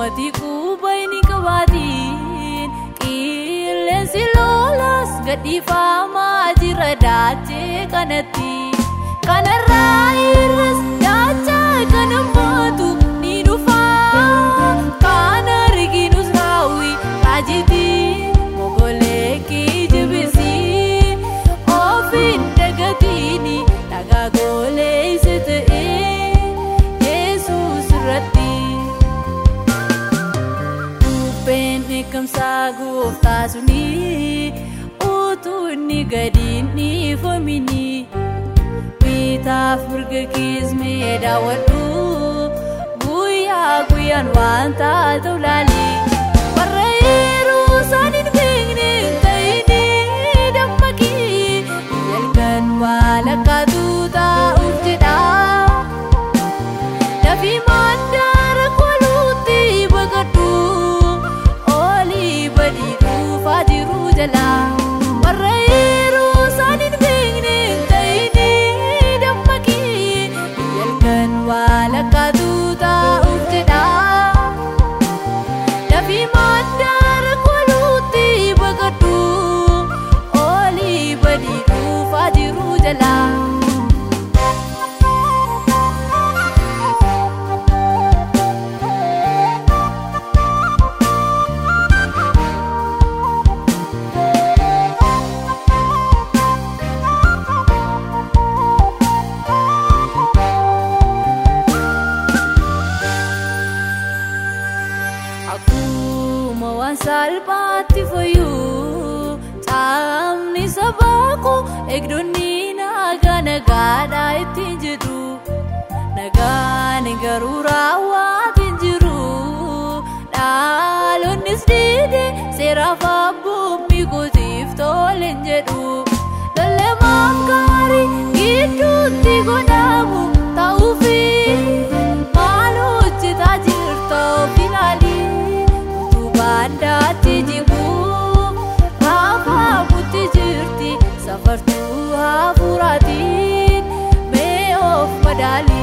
Ummati qubayni qabaatiin qilleensi lolas gadhiifamaa jira daachee kanatti. Kanarraa irras daachaa kana mootu ni dhufa. Kan arginus raawwi raajitii mogolee kijibisi. Ofiin dagatiini dhagaa golee isa ta'ee Yesuus irratti. Dubbeen eegamsaa gooftaa suni utuu inni gadi hin dhiifamini. Bitaaf mirga keezmee daawwadhu guyyaa guyyaan waan taatu laali. Warra yeroo isaan hin beekne hin ta'ini dammaqii jalqan walakkaatu taa'uuf jedha. Dafii mandaara kwaluutti baqadhu olii badii dhuufaa jiru jala. Warra yeroo isaan hin beekne hin ta'ini walakkaatu taa'uuf jedha. Dafii mandaara kwaluutti baqadhu olii badii dhuufaa jiru jala. Akkuma waan salphaatti fayyuu caamni sabaako eegdonni nagaa nagaadhaa ittiin jedhu. Nagaan garuu raawwatiin jiru. Dhaalonnis diide seeraaf abboommii gootiif toleen jedhu. Lallamaaf gaarii gidduutti godhamu ta'uufi maal hojjetaa jirta of ilaali. Bandaatti jiguu hafaamutti jirti safartuu hafuuraatiin mee of madaali.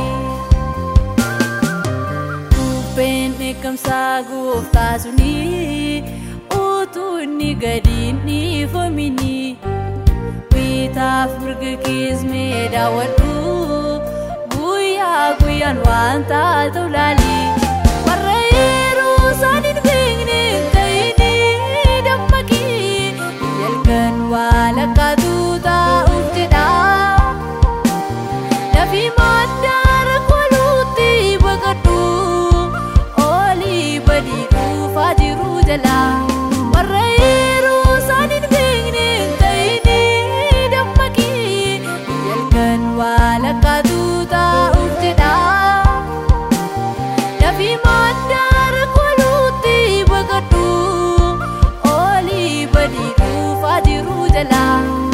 Dubbeen eegamsaa gooftaa suni utuu inni gadi hin dhiifamini. Bitaaf mirga keezmee daawwadhu guyyaa guyyaan waan taatu laali. Warra yeroo isaan hin beekne hin ta'ini dammaqii jalqan walakkaatu taa'uuf jedha. Dafii mandaara kwaluutti baqadhu olii badii dhuufaa jiru jala. Warra yeroo isaan hin beekne hin ta'ini dammaqii jalqan walakkaatu taa'uuf jedha. Dafii mandaara kwaluutti baqadhu olii badii dhuufaa jiru jala.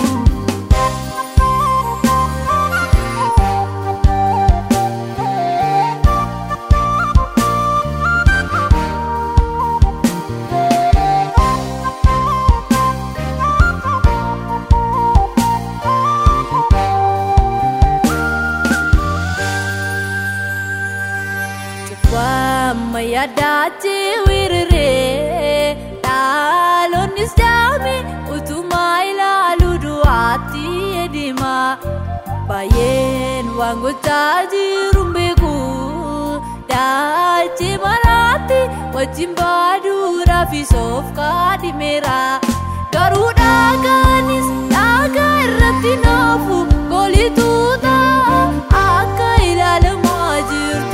Wamma yaadaachee weeraree dhaalonnis daame utumaa ilaaluu du'aatti edima. Baay'een waan gochaa jiru hin beeku. Daachee maraatti wajjin baaduudhaaf isoof kaadhimeera. Garuu dhaagaanis dhaagaa irratti naafu golituu ta'a akka ilaalamaa jirtu.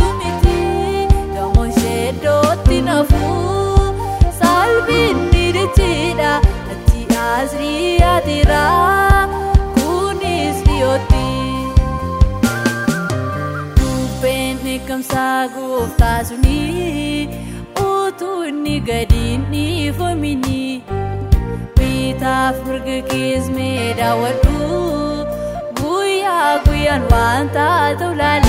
Dootti nafuu salphinni jechiidha ati asrii atiira kunis dhiyootti. Dubbeen eegamsaa gooftaa suni utuu inni gadi hin dhiifamini. Bitaaf mirga keezmee daawwadhu guyyaa guyyaan waan taatu laali.